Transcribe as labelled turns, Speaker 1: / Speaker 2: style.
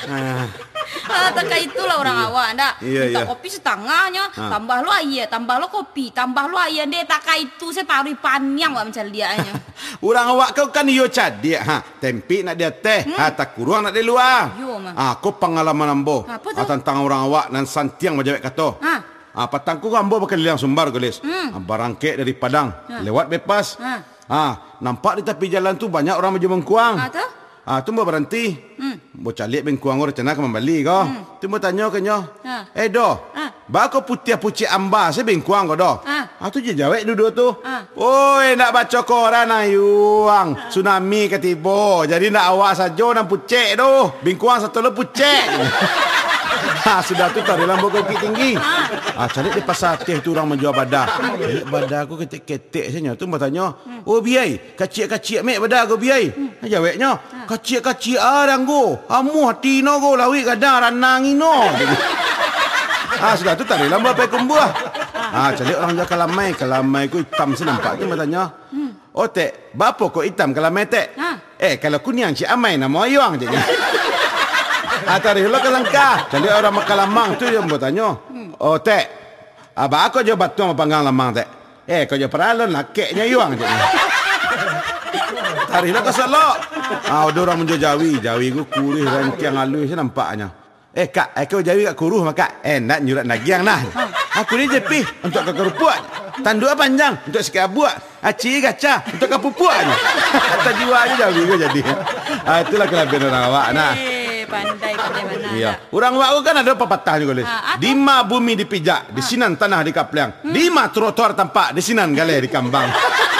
Speaker 1: Tak itulah orang awak ndak. Minta kopi setengahnya, tambah lo air, tambah lo kopi, tambah lo air dia tak itu saya taruh panjang macam dia nya.
Speaker 2: Orang awak kau kan yo cadik tempi nak dia teh, tak kurang nak dia luar. Aku pengalaman ambo tentang orang awak dan santiang majawek kata. Patangku ambo berkeliling Sumbar gulis. Barangkek dari Padang, lewat bebas. Nampak di tepi jalan tu banyak orang menjemengkuang. Tu mbak berhenti. Mbak calik bengkuang orang rencana ke membeli kau. Tu mbak tanya ke nyo. Bako putih-putih amba saya bengkuang kau dah. Tu je jawab duduk tu. Oi nak baca koran ayuang. Tsunami ketiba. Jadi nak awak saja nak pucek tu. Bengkuang satu le pucek. Sudah tu tak dalam bokok tinggi. Cari di pasar teh tu orang menjual badak. Badak aku ketik-ketik saja. Tu mbak tanya, oh biai, kacik-kacik mek badak aku biai. Jawabnya, kacik-kacik orang go. Amu hati no go lawi kadang ranang ino. Sudah tu tak dalam bokok kumbuah. Cari orang jual kalamai ku hitam senampak. Tu mbak tanya, oh tek, bapa kau hitam kalamai tek? Kalau kunyang cik amai nama ayuang je. Tarik lo ke langkah. Jadi orang Makalamang tu yang bertanya, oh tek, abah aku je batu sama panggang lamang tek. Kau je peralon lakeknya yuang je. Tarik lo ke selok. Ada orang menjual jawi ku kurih rangkiang halus nampaknya. Kak, kau jawi kat kuruh maka nak nyurat nagiang nah. Aku ni jepi untuk kau kerupuk. Tanduk panjang untuk sikit abuak. Aci gaca untuk kau pupuk. Tak jual je jawi kau jadi. Itulah kelebihan orang awak nah.
Speaker 1: Pandai mana.
Speaker 2: Iya. Orang wak kan ada pepatah juga les. Dima bumi dipijak, di sinan tanah di Kapleang. Dima trotoar tampak, di sinan gale di Kambang.